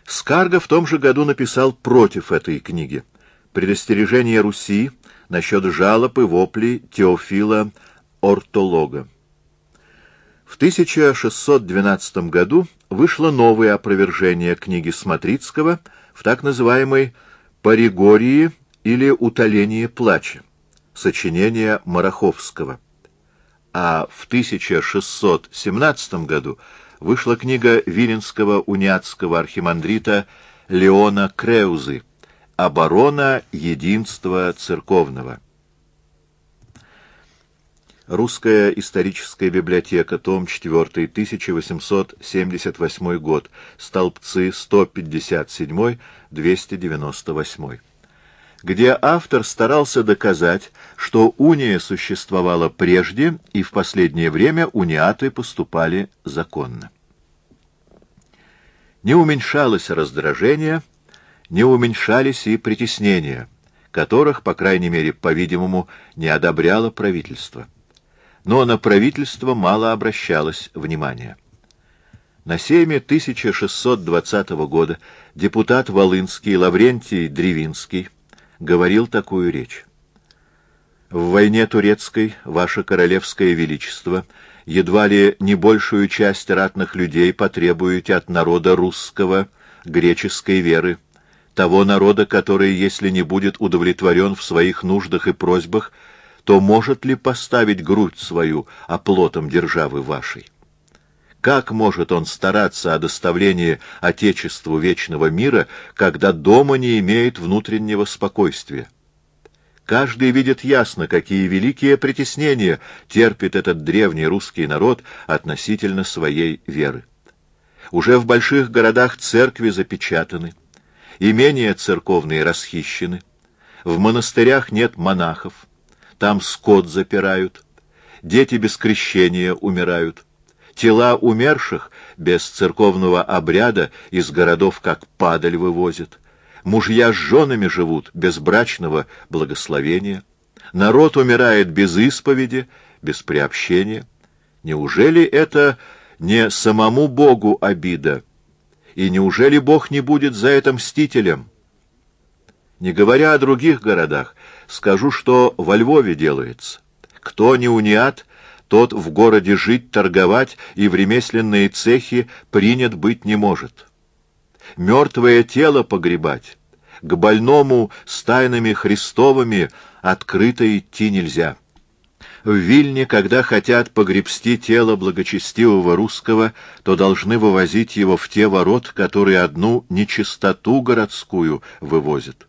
Скарга в том же году написал против этой книги предостережение Руси насчет жалоб и воплей Теофила Ортолога. В 1612 году вышло новое опровержение книги Смотрицкого в так называемой «Паригории» или «Утолении плача», сочинение Мараховского. А в 1617 году вышла книга виленского униатского архимандрита Леона Креузы «Оборона единства церковного». Русская историческая библиотека, том 4, 1878 год, столбцы 157-298, где автор старался доказать, что уния существовала прежде, и в последнее время униаты поступали законно. Не уменьшалось раздражение, не уменьшались и притеснения, которых, по крайней мере, по-видимому, не одобряло правительство. Но на правительство мало обращалось внимания. На сейме 1620 года депутат волынский Лаврентий Древинский говорил такую речь. «В войне турецкой, ваше королевское величество, едва ли не большую часть ратных людей потребуете от народа русского, греческой веры, того народа, который, если не будет удовлетворен в своих нуждах и просьбах, то может ли поставить грудь свою оплотом державы вашей? Как может он стараться о доставлении Отечеству вечного мира, когда дома не имеет внутреннего спокойствия? Каждый видит ясно, какие великие притеснения терпит этот древний русский народ относительно своей веры. Уже в больших городах церкви запечатаны, имения церковные расхищены, в монастырях нет монахов, там скот запирают, дети без крещения умирают, тела умерших без церковного обряда из городов как падаль вывозят, мужья с женами живут без брачного благословения, народ умирает без исповеди, без приобщения. Неужели это не самому Богу обида? И неужели Бог не будет за это мстителем? Не говоря о других городах, скажу, что во Львове делается. Кто не униат, тот в городе жить, торговать и в ремесленные цехи принят быть не может. Мертвое тело погребать, к больному с тайнами Христовыми открыто идти нельзя. В Вильне, когда хотят погребсти тело благочестивого русского, то должны вывозить его в те ворот, которые одну нечистоту городскую вывозят.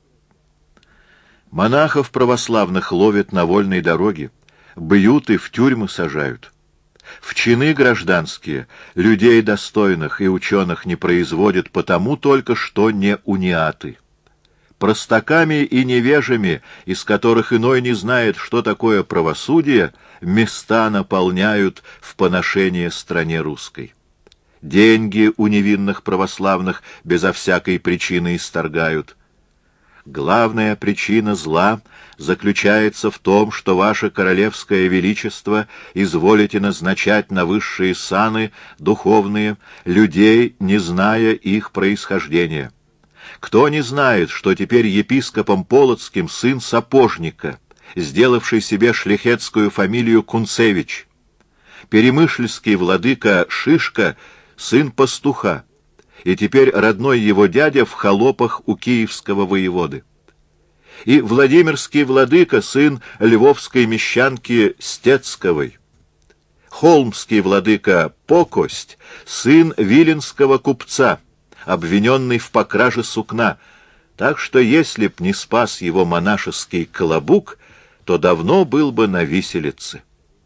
Монахов православных ловят на вольной дороге, бьют и в тюрьмы сажают. В чины гражданские людей достойных и ученых не производят потому только, что не униаты. Простаками и невежами, из которых иной не знает, что такое правосудие, места наполняют в поношение стране русской. Деньги у невинных православных безо всякой причины исторгают. Главная причина зла заключается в том, что ваше королевское величество изволите назначать на высшие саны духовные людей, не зная их происхождения. Кто не знает, что теперь епископом Полоцким сын сапожника, сделавший себе шляхетскую фамилию Кунцевич, перемышльский владыка Шишка сын пастуха, и теперь родной его дядя в холопах у киевского воеводы. И Владимирский владыка, сын львовской мещанки Стецковой. Холмский владыка Покость, сын виленского купца, обвиненный в покраже сукна, так что если б не спас его монашеский колобук, то давно был бы на виселице.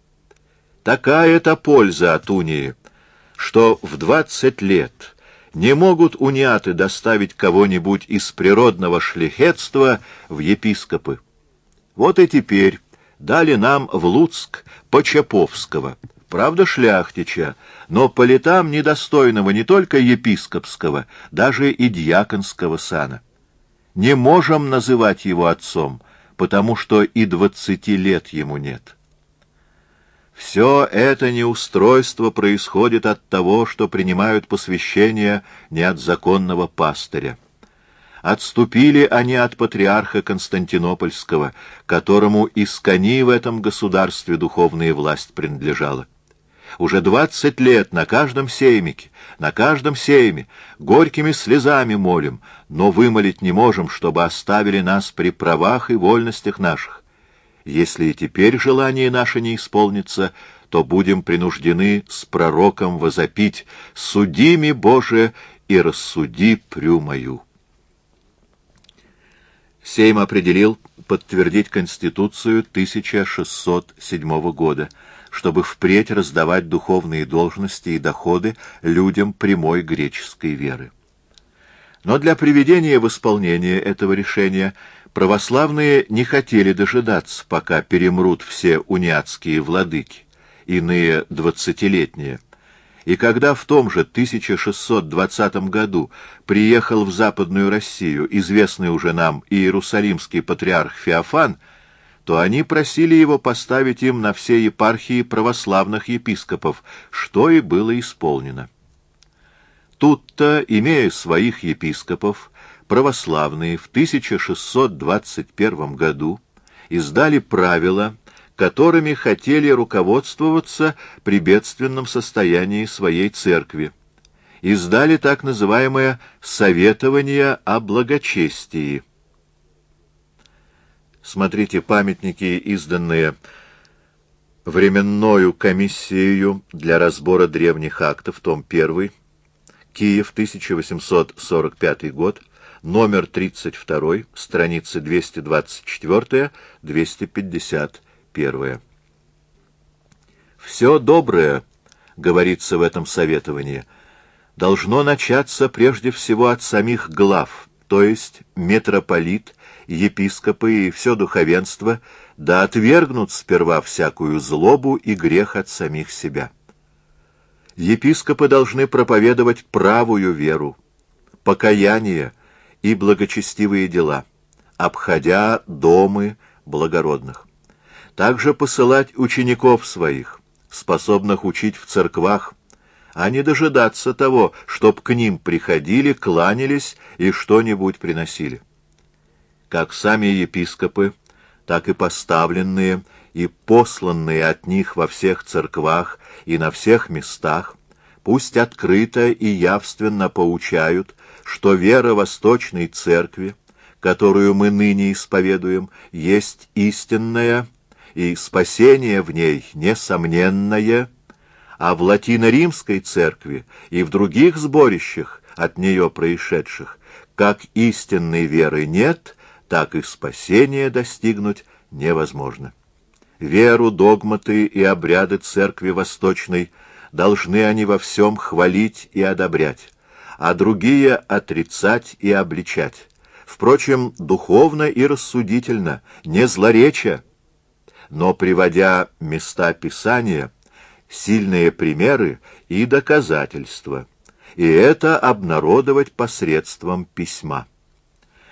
Такая-то польза от унии, что в 20 лет не могут униаты доставить кого-нибудь из природного шляхетства в епископы. Вот и теперь дали нам в Луцк Почаповского, правда шляхтича, но по летам недостойного не только епископского, даже и дьяконского сана. Не можем называть его отцом, потому что и 20 лет ему нет. Все это неустройство происходит от того, что принимают посвящение не от законного пастыря. Отступили они от патриарха Константинопольского, которому искони в этом государстве духовная власть принадлежала. Уже 20 лет на каждом сеймике, горькими слезами молим, но вымолить не можем, чтобы оставили нас при правах и вольностях наших. Если и теперь желание наше не исполнится, то будем принуждены с пророком возопить: «Суди ми, Боже, и рассуди прю мою». Сейм определил подтвердить Конституцию 1607 года, чтобы впредь раздавать духовные должности и доходы людям прямой греческой веры. Но для приведения в исполнение этого решения православные не хотели дожидаться, пока перемрут все униатские владыки, иные 20-летние. И когда в том же 1620 году приехал в Западную Россию известный уже нам иерусалимский патриарх Феофан, то они просили его поставить им на все епархии православных епископов, что и было исполнено. Тут-то, имея своих епископов, православные в 1621 году издали правила, которыми хотели руководствоваться при бедственном состоянии своей церкви. Издали так называемое «Советование о благочестии». Смотрите памятники, изданные Временною комиссией для разбора древних актов, том 1, Киев, 1845 год, номер 32, страницы 224-251. «Все доброе, — говорится в этом советовании, — должно начаться прежде всего от самих глав, то есть митрополит, епископы и все духовенство, да отвергнут сперва всякую злобу и грех от самих себя. Епископы должны проповедовать правую веру, покаяние и благочестивые дела, обходя домы благородных. Также посылать учеников своих, способных учить в церквах, а не дожидаться того, чтоб к ним приходили, кланялись и что-нибудь приносили. Как сами епископы, так и поставленные и посланные от них во всех церквах и на всех местах, пусть открыто и явственно поучают, что вера Восточной Церкви, которую мы ныне исповедуем, есть истинная, и спасение в ней несомненное, а в Латино-Римской Церкви и в других сборищах, от нее происшедших, как истинной веры нет, так и спасения достигнуть невозможно. Веру, догматы и обряды Церкви Восточной должны они во всем хвалить и одобрять, а другие отрицать и обличать. Впрочем, духовно и рассудительно, не злореча, но приводя места Писания, сильные примеры и доказательства, и это обнародовать посредством письма.